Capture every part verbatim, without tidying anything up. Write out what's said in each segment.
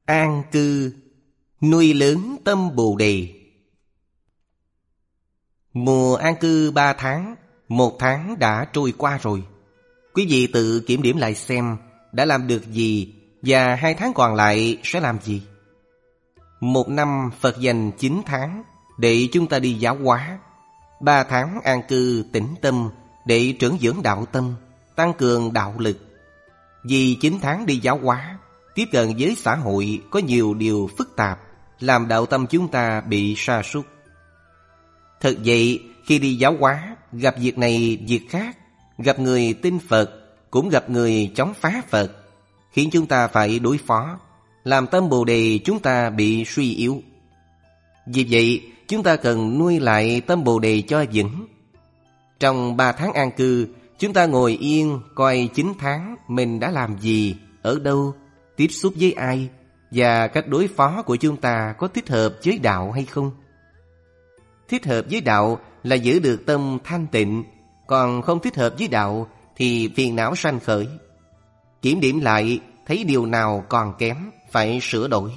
An cư, nuôi lớn tâm Bồ Đề. Mùa an cư ba tháng, một tháng đã trôi qua rồi. Quý vị tự kiểm điểm lại xem đã làm được gì và hai tháng còn lại sẽ làm gì. Một năm Phật dành chín tháng để chúng ta đi giáo hóa, ba tháng an cư tĩnh tâm để trưởng dưỡng đạo tâm, tăng cường đạo lực. Vì chín tháng đi giáo hóa, tiếp cận với xã hội có nhiều điều phức tạp, làm đạo tâm chúng ta bị sa sút. Thật vậy, khi đi giáo hóa, gặp việc này việc khác, gặp người tin Phật, cũng gặp người chống phá Phật, khiến chúng ta phải đối phó, làm tâm Bồ Đề chúng ta bị suy yếu. Vì vậy, chúng ta cần nuôi lại tâm Bồ Đề cho vững. Trong ba tháng an cư, chúng ta ngồi yên coi chín tháng mình đã làm gì, ở đâu, tiếp xúc với ai, và cách đối phó của chúng ta có thích hợp với đạo hay không. Thích hợp với đạo là giữ được tâm thanh tịnh, còn không thích hợp với đạo thì phiền não sanh khởi. Kiểm điểm lại, thấy điều nào còn kém, phải sửa đổi.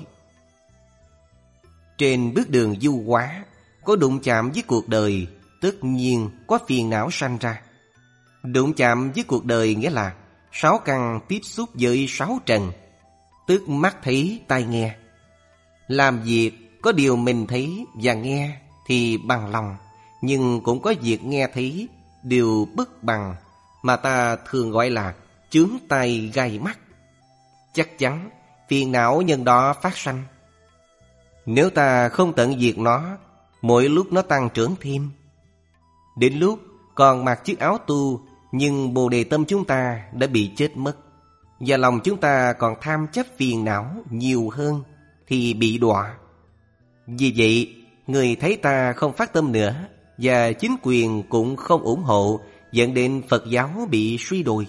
Trên bước đường du hóa, có đụng chạm với cuộc đời, tất nhiên có phiền não sanh ra. Đụng chạm với cuộc đời nghĩa là sáu căn tiếp xúc với sáu trần, tức mắt thấy tai nghe. Làm việc có điều mình thấy và nghe thì bằng lòng, nhưng cũng có việc nghe thấy điều bất bằng, mà ta thường gọi là chướng tai gai mắt. Chắc chắn phiền não nhân đó phát sanh. Nếu ta không tận diệt nó, mỗi lúc nó tăng trưởng thêm. Đến lúc còn mặc chiếc áo tu, nhưng Bồ Đề tâm chúng ta đã bị chết mất, và lòng chúng ta còn tham chấp phiền não nhiều hơn, thì bị đọa. Vì vậy, người thấy ta không phát tâm nữa, và chính quyền cũng không ủng hộ, dẫn đến Phật giáo bị suy đồi.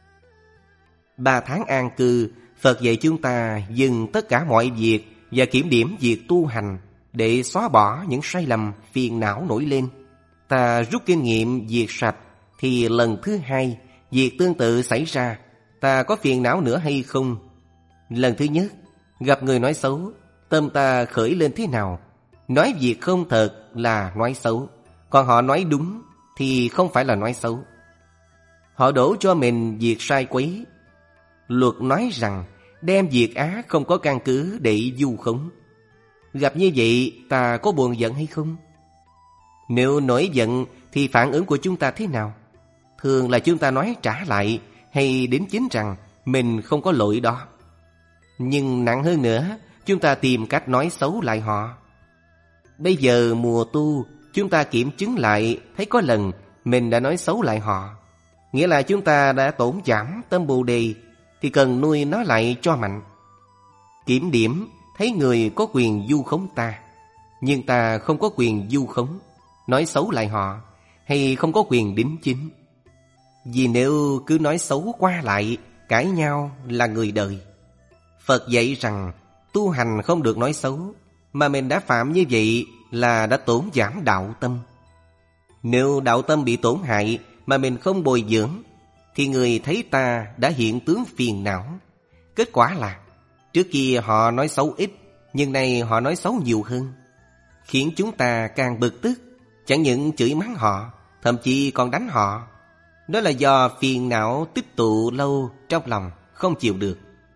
Ba tháng an cư, Phật dạy chúng ta dừng tất cả mọi việc và kiểm điểm việc tu hành để xóa bỏ những sai lầm phiền não nổi lên. Ta rút kinh nghiệm diệt sạch, thì lần thứ hai việc tương tự xảy ra, ta có phiền não nữa hay không? Lần thứ nhất, gặp người nói xấu, tâm ta khởi lên thế nào? Nói việc không thật là nói xấu, còn họ nói đúng thì không phải là nói xấu. Họ đổ cho mình việc sai quấy. Luật nói rằng đem việc á không có căn cứ để vu khống. Gặp như vậy, ta có buồn giận hay không? Nếu nổi giận thì phản ứng của chúng ta thế nào? Thường là chúng ta nói trả lại, hay đính chính rằng mình không có lỗi đó. Nhưng nặng hơn nữa, chúng ta tìm cách nói xấu lại họ. Bây giờ mùa tu, chúng ta kiểm chứng lại, thấy có lần mình đã nói xấu lại họ, nghĩa là chúng ta đã tổn giảm tâm Bồ Đề, thì cần nuôi nó lại cho mạnh. Kiểm điểm, thấy người có quyền vu khống ta, nhưng ta không có quyền vu khống, nói xấu lại họ, hay không có quyền đính chính. Vì nếu cứ nói xấu qua lại, cãi nhau là người đời. Phật dạy rằng tu hành không được nói xấu, mà mình đã phạm như vậy là đã tổn giảm đạo tâm. Nếu đạo tâm bị tổn hại mà mình không bồi dưỡng, thì người thấy ta đã hiện tướng phiền não. Kết quả là trước kia họ nói xấu ít, nhưng nay họ nói xấu nhiều hơn, khiến chúng ta càng bực tức, chẳng những chửi mắng họ, thậm chí còn đánh họ. Đó là do phiền não tích tụ lâu trong lòng, không chịu được.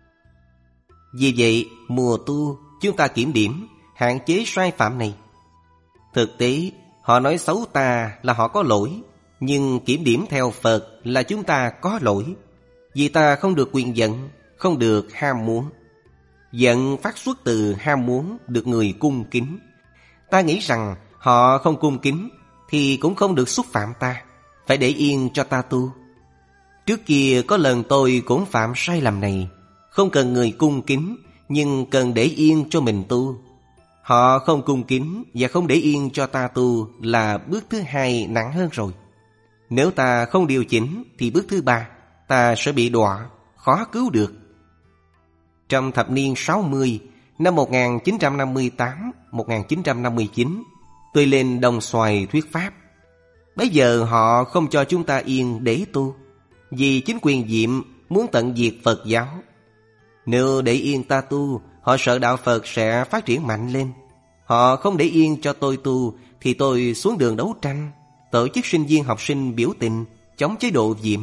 Vì vậy, mùa tu, chúng ta kiểm điểm, hạn chế sai phạm này. Thực tế, họ nói xấu ta là họ có lỗi, nhưng kiểm điểm theo Phật là chúng ta có lỗi. Vì ta không được quyền giận, không được ham muốn. Giận phát xuất từ ham muốn được người cung kính. Ta nghĩ rằng họ không cung kính thì cũng không được xúc phạm ta, phải để yên cho ta tu. Trước kia có lần tôi cũng phạm sai lầm này, không cần người cung kính, nhưng cần để yên cho mình tu. Họ không cung kính và không để yên cho ta tu là bước thứ hai nặng hơn rồi. Nếu ta không điều chỉnh thì bước thứ ba, ta sẽ bị đọa, khó cứu được. Trong thập niên sáu mươi, năm một nghìn chín trăm năm mươi tám đến một nghìn chín trăm năm mươi chín, tôi lên Đồng Xoài thuyết pháp. Bây giờ họ không cho chúng ta yên để tu, vì chính quyền Diệm muốn tận diệt Phật giáo. Nếu để yên ta tu, Họ sợ đạo Phật sẽ phát triển mạnh lên. Họ không để yên cho tôi tu, thì tôi xuống đường đấu tranh, tổ chức sinh viên học sinh biểu tình, chống chế độ Diệm.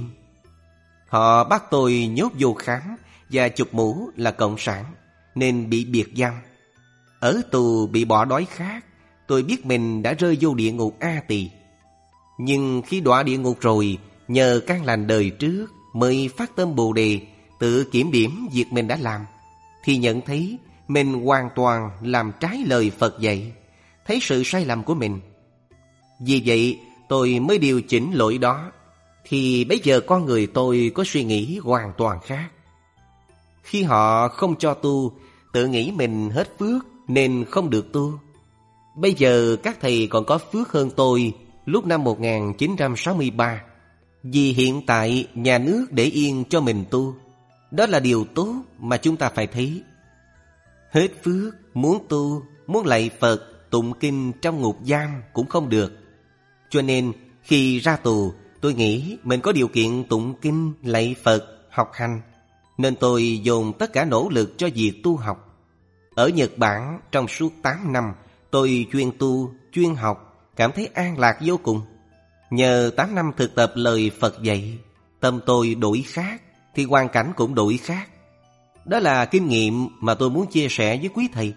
Họ bắt tôi nhốt vô khám và chụp mũ là cộng sản, nên bị biệt giam. Ở tù bị bỏ đói khát, tôi biết mình đã rơi vô địa ngục A Tỳ. Nhưng khi đọa địa ngục rồi, nhờ căn lành đời trước mới phát tâm Bồ Đề, tự kiểm điểm việc mình đã làm, thì nhận thấy mình hoàn toàn làm trái lời Phật dạy, thấy sự sai lầm của mình. Vì vậy tôi mới điều chỉnh lỗi đó, thì bây giờ con người tôi có suy nghĩ hoàn toàn khác. Khi họ không cho tu, tự nghĩ mình hết phước nên không được tu. Bây giờ các thầy còn có phước hơn tôi lúc năm một nghìn chín trăm sáu mươi ba, vì hiện tại nhà nước để yên cho mình tu. Đó là điều tốt mà chúng ta phải thấy. Hết phước, muốn tu, muốn lạy Phật, tụng kinh trong ngục giam cũng không được. Cho nên khi ra tù, tôi nghĩ mình có điều kiện tụng kinh, lạy Phật, học hành, nên tôi dồn tất cả nỗ lực cho việc tu học. Ở Nhật Bản trong suốt tám năm, tôi chuyên tu, chuyên học, cảm thấy an lạc vô cùng. Nhờ tám năm thực tập lời Phật dạy, tâm tôi đổi khác, thì hoàn cảnh cũng đổi khác. Đó là kinh nghiệm mà tôi muốn chia sẻ với quý thầy.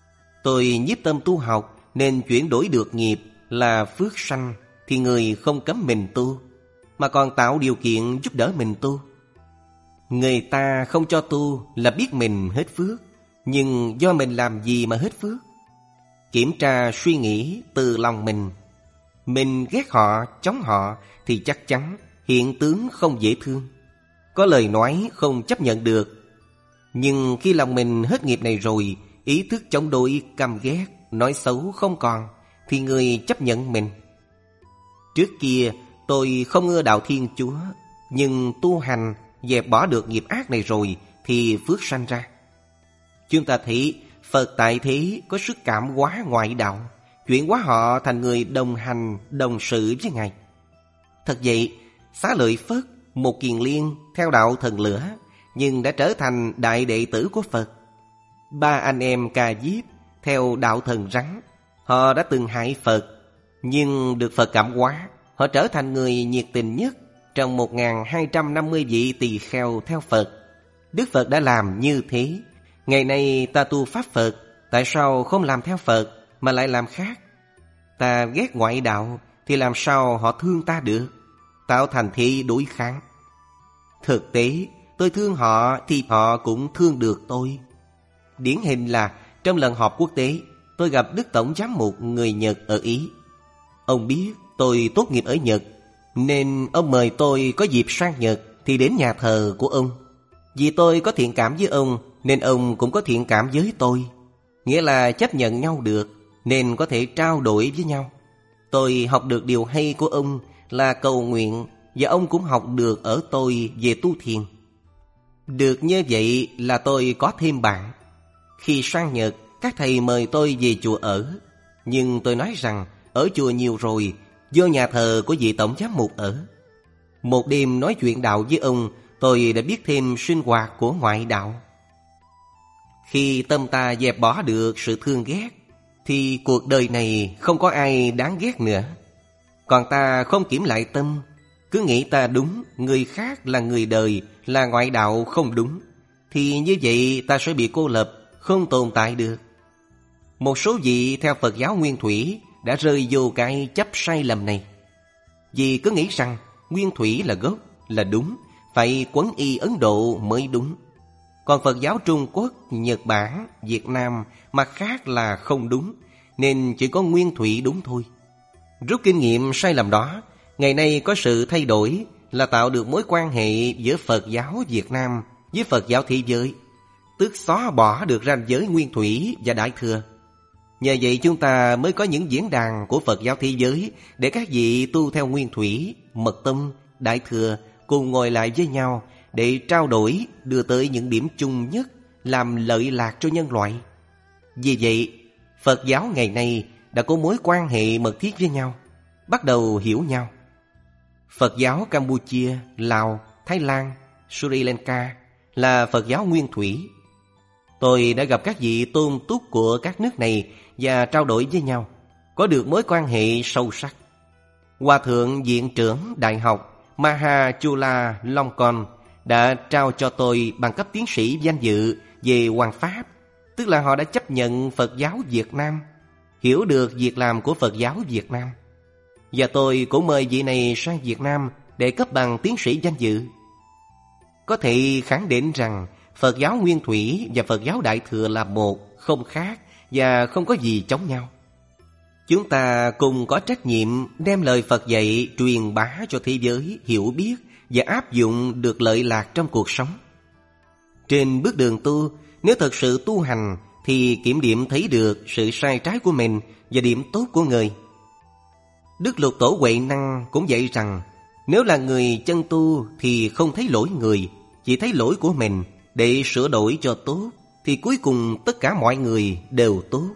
Tôi nhiếp tâm tu học nên chuyển đổi được nghiệp là phước sanh, thì người không cấm mình tu, mà còn tạo điều kiện giúp đỡ mình tu. Người ta không cho tu là biết mình hết phước, nhưng do mình làm gì mà hết phước? Kiểm tra suy nghĩ từ lòng mình. Mình ghét họ, chống họ, thì chắc chắn hiện tướng không dễ thương, có lời nói không chấp nhận được. Nhưng khi lòng mình hết nghiệp này rồi, ý thức chống đối, căm ghét, nói xấu không còn, thì người chấp nhận mình. Trước kia tôi không ưa đạo Thiên Chúa, nhưng tu hành dẹp bỏ được nghiệp ác này rồi thì phước sanh ra. Chúng ta thấy Phật tại thế có sức cảm hóa ngoại đạo, chuyển hóa họ thành người đồng hành, đồng sự với Ngài. Thật vậy, Xá Lợi Phất, một kiền liên theo đạo thần lửa, nhưng đã trở thành đại đệ tử của Phật. Ba anh em Ca Diếp theo đạo thần rắn, họ đã từng hại Phật, nhưng được Phật cảm hóa, họ trở thành người nhiệt tình nhất trong một nghìn hai trăm năm mươi vị tỳ kheo theo Phật. Đức Phật đã làm như thế. Ngày nay ta tu Pháp Phật, tại sao không làm theo Phật mà lại làm khác? Ta ghét ngoại đạo thì làm sao họ thương ta được? Tạo thành thế đối kháng. Thực tế, tôi thương họ thì họ cũng thương được tôi. Điển hình là trong lần họp quốc tế, tôi gặp Đức Tổng Giám mục người Nhật ở Ý. Ông biết tôi tốt nghiệp ở Nhật, nên ông mời tôi có dịp sang Nhật thì đến nhà thờ của ông. Vì tôi có thiện cảm với ông, nên ông cũng có thiện cảm với tôi. Nghĩa là chấp nhận nhau được, nên có thể trao đổi với nhau. Tôi học được điều hay của ông là cầu nguyện, và ông cũng học được ở tôi về tu thiền. Được như vậy là tôi có thêm bạn. Khi sang Nhật, các thầy mời tôi về chùa ở. Nhưng tôi nói rằng ở chùa nhiều rồi, vô nhà thờ của vị tổng giám mục ở. Một đêm nói chuyện đạo với ông, tôi đã biết thêm sinh hoạt của ngoại đạo. Khi tâm ta dẹp bỏ được sự thương ghét, thì cuộc đời này không có ai đáng ghét nữa. Còn ta không kiểm lại tâm, cứ nghĩ ta đúng, người khác là người đời, là ngoại đạo không đúng, thì như vậy ta sẽ bị cô lập, không tồn tại được. Một số vị theo Phật giáo Nguyên Thủy đã rơi vô cái chấp sai lầm này. Vì cứ nghĩ rằng Nguyên Thủy là gốc, là đúng, phải Quấn Y Ấn Độ mới đúng. Còn Phật giáo Trung Quốc, Nhật Bản, Việt Nam mặt khác là không đúng, nên chỉ có Nguyên Thủy đúng thôi. Rút kinh nghiệm sai lầm đó, ngày nay có sự thay đổi là tạo được mối quan hệ giữa Phật giáo Việt Nam với Phật giáo thế giới, tức xóa bỏ được ranh giới Nguyên Thủy và Đại Thừa. Nhờ vậy chúng ta mới có những diễn đàn của Phật giáo thế giới để các vị tu theo Nguyên Thủy, Mật Tông, Đại Thừa cùng ngồi lại với nhau để trao đổi, đưa tới những điểm chung nhất làm lợi lạc cho nhân loại. Vì vậy, Phật giáo ngày nay đã có mối quan hệ mật thiết với nhau, bắt đầu hiểu nhau. Phật giáo Campuchia, Lào, Thái Lan, Sri Lanka là Phật giáo Nguyên Thủy. Tôi đã gặp các vị tôn túc của các nước này và trao đổi với nhau, có được mối quan hệ sâu sắc. Hòa thượng viện trưởng Đại học Mahachula Longkorn đã trao cho tôi bằng cấp tiến sĩ danh dự về Hoằng Pháp, tức là họ đã chấp nhận Phật giáo Việt Nam, hiểu được việc làm của Phật giáo Việt Nam. Và tôi cũng mời vị này sang Việt Nam để cấp bằng tiến sĩ danh dự. Có thể khẳng định rằng Phật giáo Nguyên Thủy và Phật giáo Đại Thừa là một, không khác và không có gì chống nhau. Chúng ta cùng có trách nhiệm đem lời Phật dạy truyền bá cho thế giới hiểu biết và áp dụng được lợi lạc trong cuộc sống. Trên bước đường tu, nếu thật sự tu hành thì kiểm điểm thấy được sự sai trái của mình và điểm tốt của người. Đức Lục Tổ Huệ Năng cũng dạy rằng nếu là người chân tu thì không thấy lỗi người, chỉ thấy lỗi của mình. Để sửa đổi cho tốt thì cuối cùng tất cả mọi người đều tốt.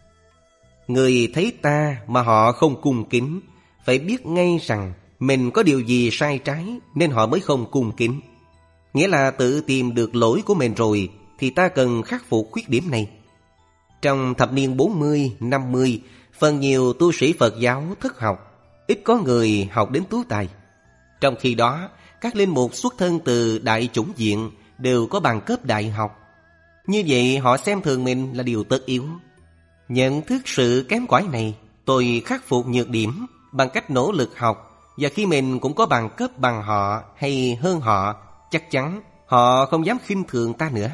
Người thấy ta mà họ không cung kính, phải biết ngay rằng mình có điều gì sai trái nên họ mới không cung kính. Nghĩa là tự tìm được lỗi của mình rồi thì ta cần khắc phục khuyết điểm này. Trong thập niên bốn mươi, năm mươi, phần nhiều tu sĩ Phật giáo thất học, ít có người học đến tú tài. Trong khi đó, các linh mục xuất thân từ đại chủng viện đều có bằng cấp đại học. Như vậy họ xem thường mình là điều tất yếu. Nhận thức sự kém cỏi này, tôi khắc phục nhược điểm bằng cách nỗ lực học. Và khi mình cũng có bằng cấp bằng họ hay hơn họ, chắc chắn họ không dám khinh thường ta nữa.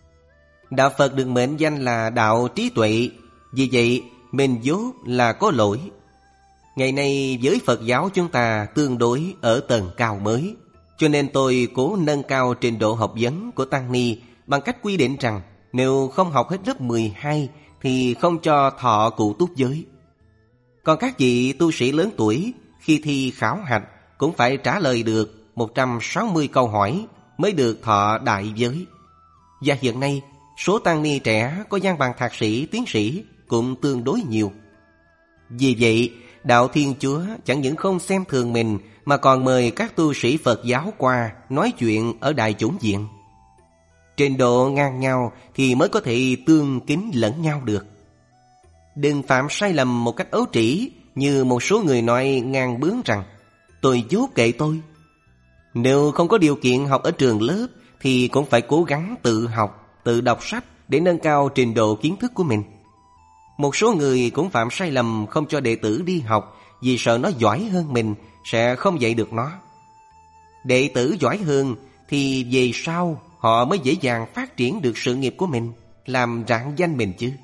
Đạo Phật được mệnh danh là đạo trí tuệ, vì vậy mình vốn là có lỗi. Ngày nay với Phật giáo chúng ta tương đối ở tầng cao mới, cho nên tôi cố nâng cao trình độ học vấn của tăng ni bằng cách quy định rằng nếu không học hết lớp mười hai thì không cho thọ cụ túc giới. Còn các vị tu sĩ lớn tuổi khi thi khảo hạch cũng phải trả lời được một trăm sáu mươi câu hỏi mới được thọ đại giới. Và hiện nay số tăng ni trẻ có văn bằng thạc sĩ, tiến sĩ cũng tương đối nhiều. Vì vậy, đạo Thiên Chúa chẳng những không xem thường mình mà còn mời các tu sĩ Phật giáo qua nói chuyện ở đại chủng viện. Trình độ ngang nhau thì mới có thể tương kính lẫn nhau được. Đừng phạm sai lầm một cách ấu trĩ như một số người nói ngang bướng rằng tôi dốt kệ tôi. Nếu không có điều kiện học ở trường lớp thì cũng phải cố gắng tự học, tự đọc sách để nâng cao trình độ kiến thức của mình. Một số người cũng phạm sai lầm không cho đệ tử đi học vì sợ nó giỏi hơn mình sẽ không dạy được nó. Đệ tử giỏi hơn thì về sau họ mới dễ dàng phát triển được sự nghiệp của mình, làm rạng danh mình chứ.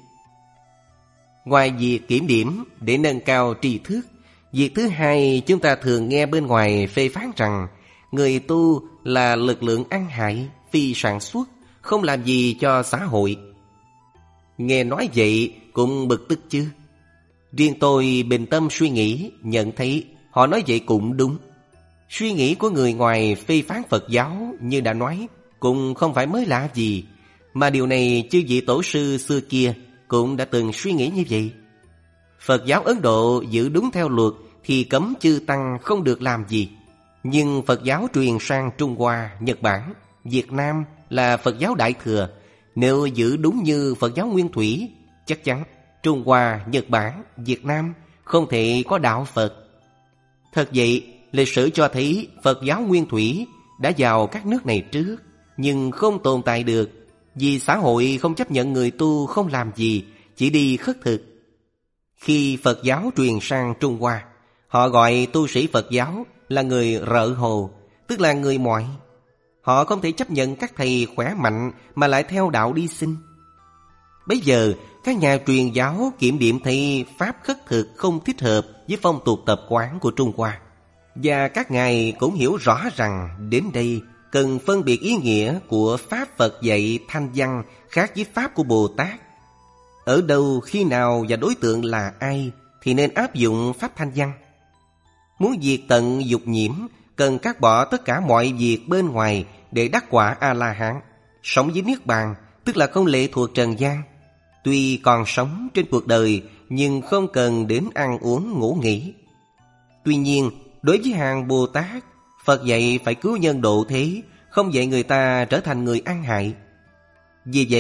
Ngoài việc kiểm điểm để nâng cao tri thức, việc thứ hai chúng ta thường nghe bên ngoài phê phán rằng người tu là lực lượng ăn hại, phi sản xuất, không làm gì cho xã hội. Nghe nói vậy cũng bực tức chứ. Riêng tôi bình tâm suy nghĩ, nhận thấy họ nói vậy cũng đúng. Suy nghĩ của người ngoài phê phán Phật giáo như đã nói cũng không phải mới lạ gì, mà điều này chư vị tổ sư xưa kia cũng đã từng suy nghĩ như vậy. Phật giáo Ấn Độ giữ đúng theo luật thì cấm chư tăng không được làm gì. Nhưng Phật giáo truyền sang Trung Hoa, Nhật Bản, Việt Nam là Phật giáo Đại Thừa. Nếu giữ đúng như Phật giáo Nguyên Thủy, chắc chắn Trung Hoa, Nhật Bản, Việt Nam không thể có đạo Phật. Thật vậy, lịch sử cho thấy Phật giáo Nguyên Thủy đã vào các nước này trước, nhưng không tồn tại được vì xã hội không chấp nhận người tu không làm gì, chỉ đi khất thực. Khi Phật giáo truyền sang Trung Hoa, họ gọi tu sĩ Phật giáo là người rợ hồ, tức là người ngoại. Họ không thể chấp nhận các thầy khỏe mạnh mà lại theo đạo đi sinh. Bây giờ, các nhà truyền giáo kiểm điểm thấy pháp khất thực không thích hợp với phong tục tập quán của Trung Hoa. Và các ngài cũng hiểu rõ rằng đến đây cần phân biệt ý nghĩa của pháp Phật dạy thanh văn khác với pháp của Bồ Tát. Ở đâu, khi nào và đối tượng là ai thì nên áp dụng pháp thanh văn. Muốn diệt tận dục nhiễm, cần cắt bỏ tất cả mọi việc bên ngoài để đắc quả A-la-hán, sống với Niết Bàn, tức là không lệ thuộc trần gian. Tuy còn sống trên cuộc đời nhưng không cần đến ăn uống ngủ nghỉ. Tuy nhiên, đối với hàng Bồ Tát, Phật dạy phải cứu nhân độ thế, không dạy người ta trở thành người ăn hại. Vì vậy,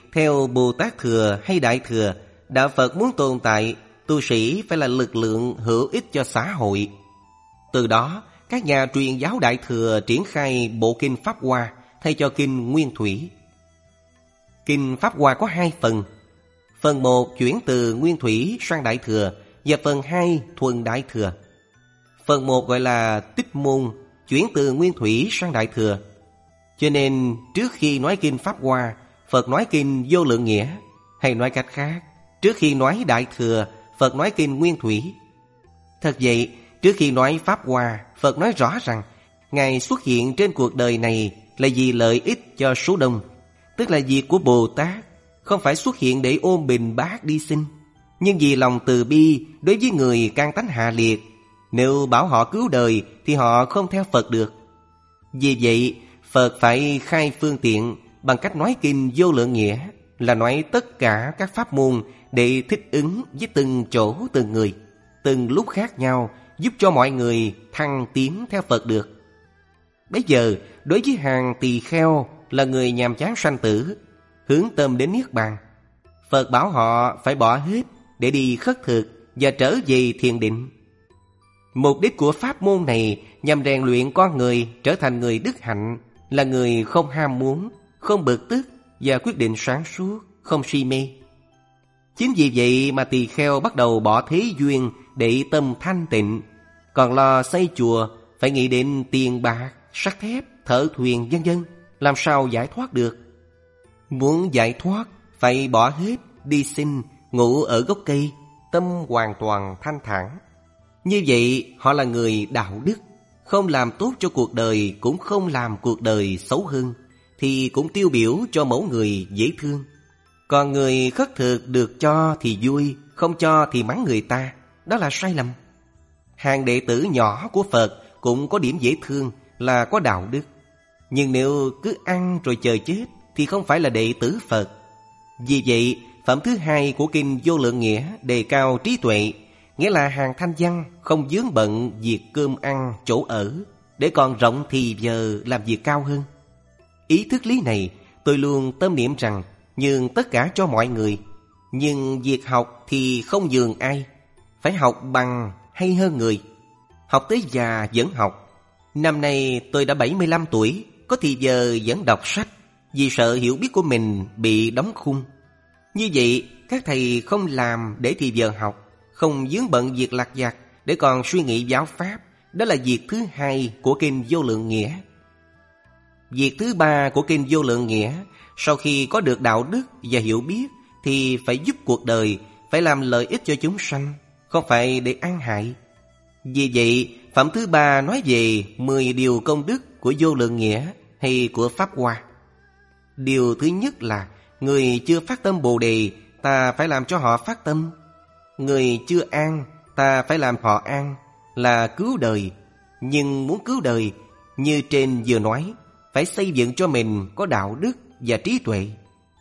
theo Bồ Tát Thừa hay Đại Thừa, Đạo Phật muốn tồn tại, tu sĩ phải là lực lượng hữu ích cho xã hội. Từ đó, các nhà truyền giáo Đại Thừa triển khai bộ kinh Pháp Hoa thay cho kinh Nguyên Thủy. Kinh Pháp Hoa có hai phần. Phần một chuyển từ Nguyên Thủy sang Đại Thừa, và phần hai thuần Đại Thừa. Phần một gọi là Tích Môn, chuyển từ Nguyên Thủy sang Đại Thừa. Cho nên trước khi nói kinh Pháp Hoa, Phật nói kinh Vô Lượng Nghĩa. Hay nói cách khác, trước khi nói Đại Thừa, Phật nói kinh Nguyên Thủy. Thật vậy, trước khi nói Pháp Hoa, Phật nói rõ rằng Ngài xuất hiện trên cuộc đời này là vì lợi ích cho số đông, tức là việc của Bồ Tát, không phải xuất hiện để ôm bình bát đi sinh, nhưng vì lòng từ bi đối với người căn tánh hạ liệt. Nếu bảo họ cứu đời thì họ không theo Phật được. Vì vậy, Phật phải khai phương tiện bằng cách nói kinh Vô Lượng Nghĩa, là nói tất cả các pháp môn để thích ứng với từng chỗ từng người, từng lúc khác nhau, giúp cho mọi người thăng tiến theo Phật được. Bây giờ, đối với hàng tỳ kheo là người nhàm chán sanh tử, hướng tâm đến Niết Bàn, Phật bảo họ phải bỏ hết để đi khất thực và trở về thiền định. Mục đích của pháp môn này nhằm rèn luyện con người trở thành người đức hạnh, là người không ham muốn, không bực tức và quyết định sáng suốt, không si mê. Chính vì vậy mà tỳ kheo bắt đầu bỏ thế duyên để tâm thanh tịnh, còn lo xây chùa phải nghĩ đến tiền bạc, sắt thép, thợ thuyền vân vân, làm sao giải thoát được. Muốn giải thoát phải bỏ hết, đi sinh, ngủ ở gốc cây, tâm hoàn toàn thanh thản. Như vậy họ là người đạo đức, không làm tốt cho cuộc đời, cũng không làm cuộc đời xấu hơn, thì cũng tiêu biểu cho mẫu người dễ thương. Còn người khất thực được cho thì vui, không cho thì mắng người ta, đó là sai lầm. Hàng đệ tử nhỏ của Phật cũng có điểm dễ thương là có đạo đức, nhưng nếu cứ ăn rồi chờ chết thì không phải là đệ tử Phật. Vì vậy, phẩm thứ hai của kinh Vô Lượng Nghĩa đề cao trí tuệ, nghĩa là hàng thanh văn không vướng bận việc cơm ăn, chỗ ở, để còn rộng thì giờ làm việc cao hơn. Ý thức lý này tôi luôn tâm niệm rằng nhường tất cả cho mọi người, nhưng việc học thì không nhường ai, phải học bằng hay hơn người. Học tới già vẫn học. Năm nay tôi đã bảy mươi lăm tuổi, có thì giờ vẫn đọc sách, vì sợ hiểu biết của mình bị đóng khung. Như vậy, các thầy không làm để thì giờ học, không vướng bận việc lặt vặt để còn suy nghĩ giáo pháp. Đó là việc thứ hai của kinh Vô Lượng Nghĩa. Việc thứ ba của kinh Vô Lượng Nghĩa, sau khi có được đạo đức và hiểu biết thì phải giúp cuộc đời, phải làm lợi ích cho chúng sanh, không phải để ăn hại. Vì vậy, phẩm thứ ba nói về mười điều công đức của Vô Lượng Nghĩa hay của Pháp Hoa. Điều thứ nhất là người chưa phát tâm Bồ Đề, ta phải làm cho họ phát tâm. Người chưa an, ta phải làm họ an, là cứu đời. Nhưng muốn cứu đời, như trên vừa nói, phải xây dựng cho mình có đạo đức và trí tuệ.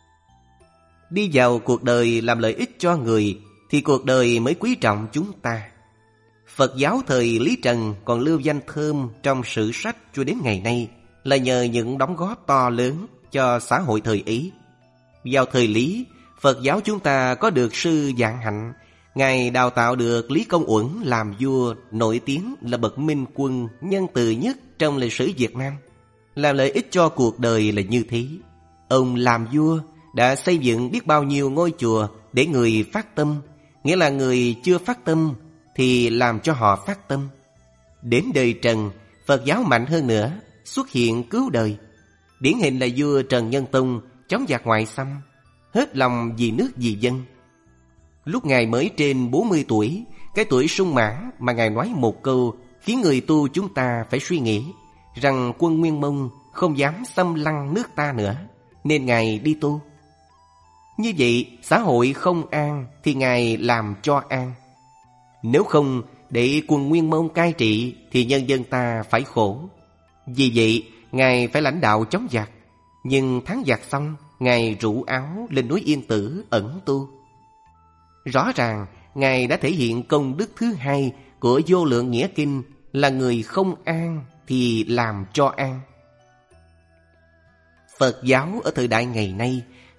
Đi vào cuộc đời làm lợi ích cho người thì cuộc đời mới quý trọng chúng ta. Phật giáo thời Lý Trần còn lưu danh thơm trong sử sách cho đến ngày nay là nhờ những đóng góp to lớn cho xã hội thời ấy. Vào thời Lý, Phật giáo chúng ta có được sư Vạn Hạnh. Ngài đào tạo được Lý Công Uẩn làm vua, nổi tiếng là bậc minh quân nhân từ nhất trong lịch sử Việt Nam. Làm lợi ích cho cuộc đời là như thế. Ông làm vua đã xây dựng biết bao nhiêu ngôi chùa để người phát tâm, nghĩa là người chưa phát tâm thì làm cho họ phát tâm. Đến đời Trần, Phật giáo mạnh hơn nữa, xuất hiện cứu đời. Điển hình là vua Trần Nhân Tông chống giặc ngoại xâm, hết lòng vì nước vì dân. Lúc Ngài mới trên bốn mươi tuổi, cái tuổi sung mãn mà Ngài nói một câu khiến người tu chúng ta phải suy nghĩ rằng quân Nguyên Mông không dám xâm lăng nước ta nữa, nên Ngài đi tu. Như vậy, xã hội không an thì Ngài làm cho an. Nếu không để quân Nguyên Mông cai trị thì nhân dân ta phải khổ. Vì vậy, Ngài phải lãnh đạo chống giặc. Nhưng thắng giặc xong, Ngài rủ áo lên núi Yên Tử ẩn tu. Rõ ràng, Ngài đã thể hiện công đức thứ hai của Vô Lượng Nghĩa Kinh là người không an thì làm cho an. Phật giáo ở thời đại ngày nay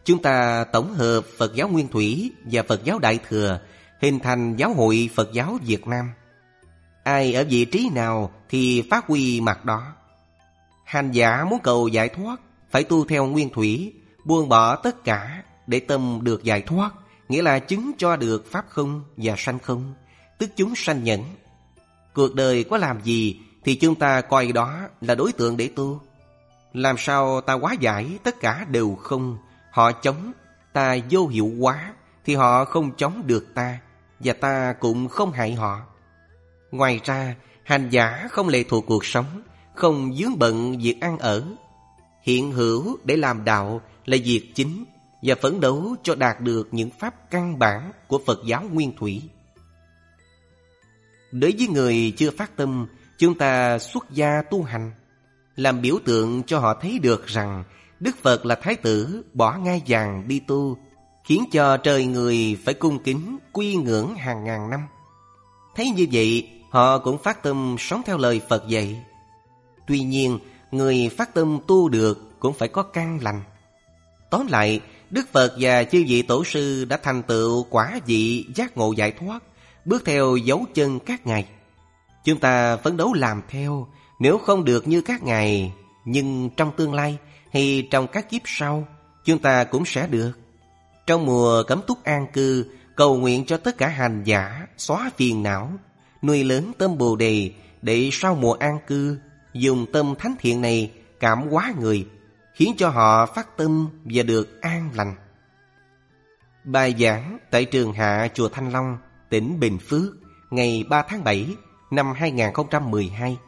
Chúng ta tổng hợp Phật giáo Nguyên Thủy và Phật giáo Đại Thừa, hình thành Giáo hội Phật giáo Việt Nam. Ai ở vị trí nào thì phát huy mặt đó. Hành giả muốn cầu giải thoát phải tu theo Nguyên Thủy, buông bỏ tất cả để tâm được giải thoát, nghĩa là chứng cho được pháp không và sanh không, tức chúng sanh nhẫn. Cuộc đời có làm gì thì chúng ta coi đó là đối tượng để tu. Làm sao ta hóa giải tất cả đều không? Họ chống, ta vô hiệu hóa, thì họ không chống được ta, và ta cũng không hại họ. Ngoài ra, hành giả không lệ thuộc cuộc sống, không vướng bận việc ăn ở. Hiện hữu để làm đạo là việc chính, và phấn đấu cho đạt được những pháp căn bản của Phật giáo Nguyên Thủy. Đối với người chưa phát tâm, chúng ta xuất gia tu hành, làm biểu tượng cho họ thấy được rằng Đức Phật là Thái tử bỏ ngai vàng đi tu, khiến cho trời người phải cung kính quy ngưỡng hàng ngàn năm. Thấy như vậy, họ cũng phát tâm sống theo lời Phật dạy. Tuy nhiên, người phát tâm tu được cũng phải có căn lành. Tóm lại, Đức Phật và chư vị tổ sư đã thành tựu quả vị giác ngộ giải thoát, bước theo dấu chân các ngài. Chúng ta phấn đấu làm theo, nếu không được như các ngài, nhưng trong tương lai hay trong các kiếp sau, chúng ta cũng sẽ được. Trong mùa cấm túc an cư, cầu nguyện cho tất cả hành giả xóa phiền não, nuôi lớn tâm Bồ Đề, để sau mùa an cư dùng tâm thánh thiện này cảm hóa người, khiến cho họ phát tâm và được an lành. Bài giảng tại Trường Hạ Chùa Thanh Long, tỉnh Bình Phước, ngày ba tháng bảy năm hai nghìn không trăm mười hai.